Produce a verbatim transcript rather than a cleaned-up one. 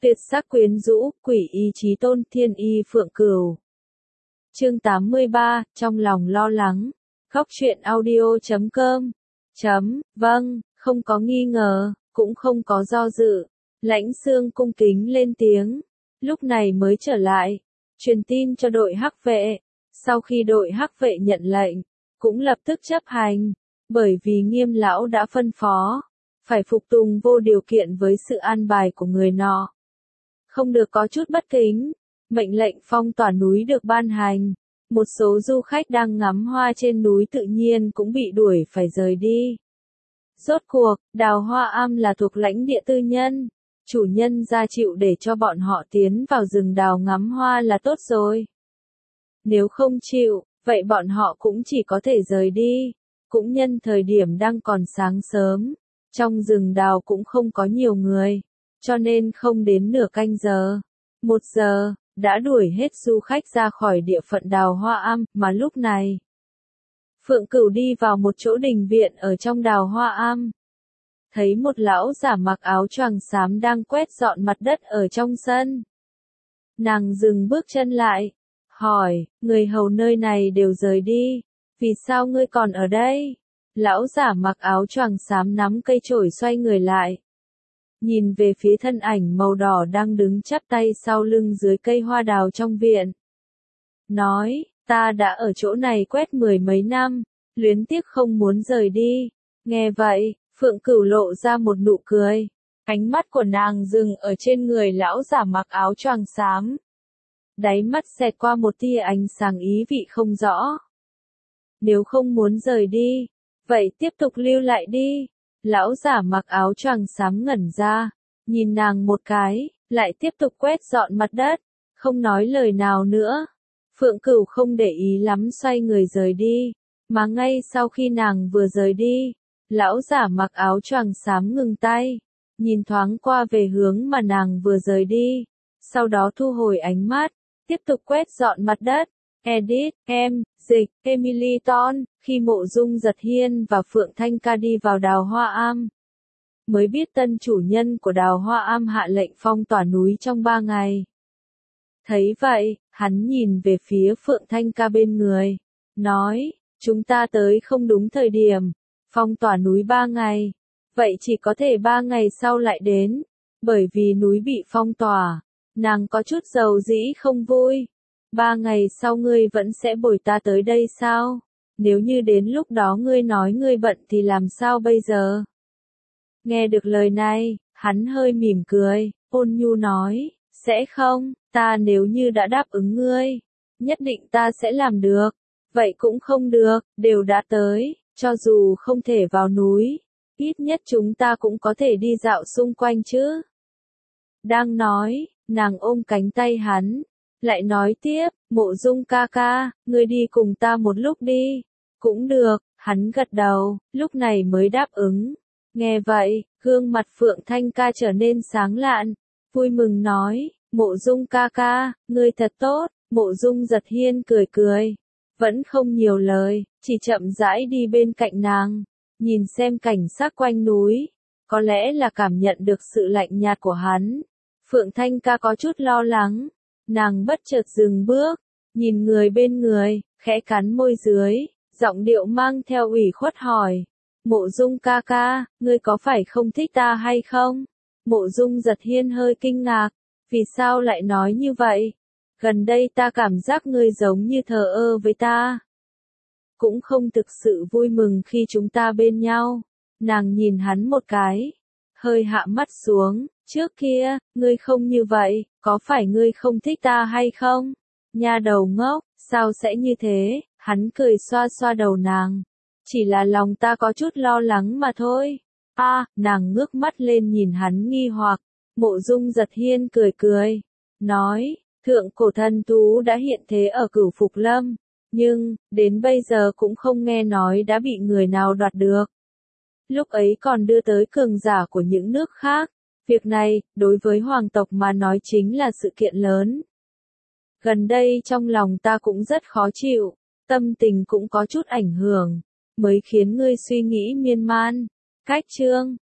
Tuyệt sắc quyến rũ, quỷ y chí tôn, thiên y phượng cửu. Chương tám mươi ba, trong lòng lo lắng. Khóc chuyện audio chấm com. Chấm, vâng, không có nghi ngờ, cũng không có do dự. Lãnh Xương cung kính lên tiếng. Lúc này mới trở lại. Truyền tin cho đội hắc vệ. Sau khi đội hắc vệ nhận lệnh, cũng lập tức chấp hành. Bởi vì Nghiêm lão đã phân phó. Phải phục tùng vô điều kiện với sự an bài của người nọ. Không được có chút bất kính. Mệnh lệnh phong tỏa núi được ban hành. Một số du khách đang ngắm hoa trên núi tự nhiên cũng bị đuổi phải rời đi. Rốt cuộc, đào hoa am là thuộc lãnh địa tư nhân. Chủ nhân ra chịu để cho bọn họ tiến vào rừng đào ngắm hoa là tốt rồi. Nếu không chịu, vậy bọn họ cũng chỉ có thể rời đi. Cũng nhân thời điểm đang còn sáng sớm. Trong rừng đào cũng không có nhiều người. Cho nên không đến nửa canh giờ. Một giờ, đã đuổi hết du khách ra khỏi địa phận đào hoa am, mà lúc này. Phượng Cửu đi vào một chỗ đình viện ở trong đào hoa am. Thấy một lão giả mặc áo choàng xám đang quét dọn mặt đất ở trong sân. Nàng dừng bước chân lại. Hỏi, người hầu nơi này đều rời đi. Vì sao ngươi còn ở đây? Lão giả mặc áo choàng xám nắm cây chổi xoay người lại. Nhìn về phía thân ảnh màu đỏ đang đứng chắp tay sau lưng dưới cây hoa đào trong viện. Nói, ta đã ở chỗ này quét mười mấy năm, luyến tiếc không muốn rời đi. Nghe vậy, Phượng Cửu lộ ra một nụ cười. Ánh mắt của nàng dừng ở trên người lão giả mặc áo choàng xám. Đáy mắt xẹt qua một tia ánh sáng ý vị không rõ. Nếu không muốn rời đi, vậy tiếp tục lưu lại đi. Lão giả mặc áo choàng xám ngẩn ra, nhìn nàng một cái, lại tiếp tục quét dọn mặt đất, không nói lời nào nữa. Phượng Cửu không để ý lắm xoay người rời đi, mà ngay sau khi nàng vừa rời đi, lão giả mặc áo choàng xám ngừng tay, nhìn thoáng qua về hướng mà nàng vừa rời đi, sau đó thu hồi ánh mắt, tiếp tục quét dọn mặt đất. Edit, em, dịch, Emily Ton, khi Mộ Dung Giật Hiên và Phượng Thanh Ca đi vào đào hoa am. Mới biết tân chủ nhân của đào hoa am hạ lệnh phong tỏa núi trong ba ngày. Thấy vậy, hắn nhìn về phía Phượng Thanh Ca bên người. Nói, chúng ta tới không đúng thời điểm. Phong tỏa núi ba ngày. Vậy chỉ có thể ba ngày sau lại đến. Bởi vì núi bị phong tỏa. Nàng có chút dầu dĩ không vui. Ba ngày sau ngươi vẫn sẽ bồi ta tới đây sao? Nếu như đến lúc đó ngươi nói ngươi bận thì làm sao bây giờ? Nghe được lời này, hắn hơi mỉm cười, ôn nhu nói, sẽ không, ta nếu như đã đáp ứng ngươi, nhất định ta sẽ làm được. Vậy cũng không được, đều đã tới, cho dù không thể vào núi, ít nhất chúng ta cũng có thể đi dạo xung quanh chứ. Đang nói, nàng ôm cánh tay hắn. Lại nói tiếp, Mộ Dung ca ca, ngươi đi cùng ta một lúc đi. Cũng được, hắn gật đầu, lúc này mới đáp ứng. Nghe vậy, gương mặt Phượng Thanh Ca trở nên sáng lạn, vui mừng nói, Mộ Dung ca ca, ngươi thật tốt. Mộ Dung Giật Hiên cười cười, vẫn không nhiều lời, chỉ chậm rãi đi bên cạnh nàng, nhìn xem cảnh sắc quanh núi, có lẽ là cảm nhận được sự lạnh nhạt của hắn. Phượng Thanh Ca có chút lo lắng. Nàng bất chợt dừng bước, nhìn người bên người, khẽ cắn môi dưới, giọng điệu mang theo ủy khuất hỏi. Mộ Dung ca ca, ngươi có phải không thích ta hay không? Mộ Dung Giật Hiên hơi kinh ngạc, vì sao lại nói như vậy? Gần đây ta cảm giác ngươi giống như thờ ơ với ta. Cũng không thực sự vui mừng khi chúng ta bên nhau. Nàng nhìn hắn một cái, hơi hạ mắt xuống. Trước kia, ngươi không như vậy, có phải ngươi không thích ta hay không? Nha đầu ngốc, sao sẽ như thế? Hắn cười xoa xoa đầu nàng. Chỉ là lòng ta có chút lo lắng mà thôi. A, à, nàng ngước mắt lên nhìn hắn nghi hoặc. Mộ Dung Giật Hiên cười cười. Nói, thượng cổ thần thú đã hiện thế ở Cửu Phục Lâm. Nhưng, đến bây giờ cũng không nghe nói đã bị người nào đoạt được. Lúc ấy còn đưa tới cường giả của những nước khác. Việc này, đối với hoàng tộc mà nói chính là sự kiện lớn. Gần đây trong lòng ta cũng rất khó chịu, tâm tình cũng có chút ảnh hưởng, mới khiến ngươi suy nghĩ miên man. Cách chương,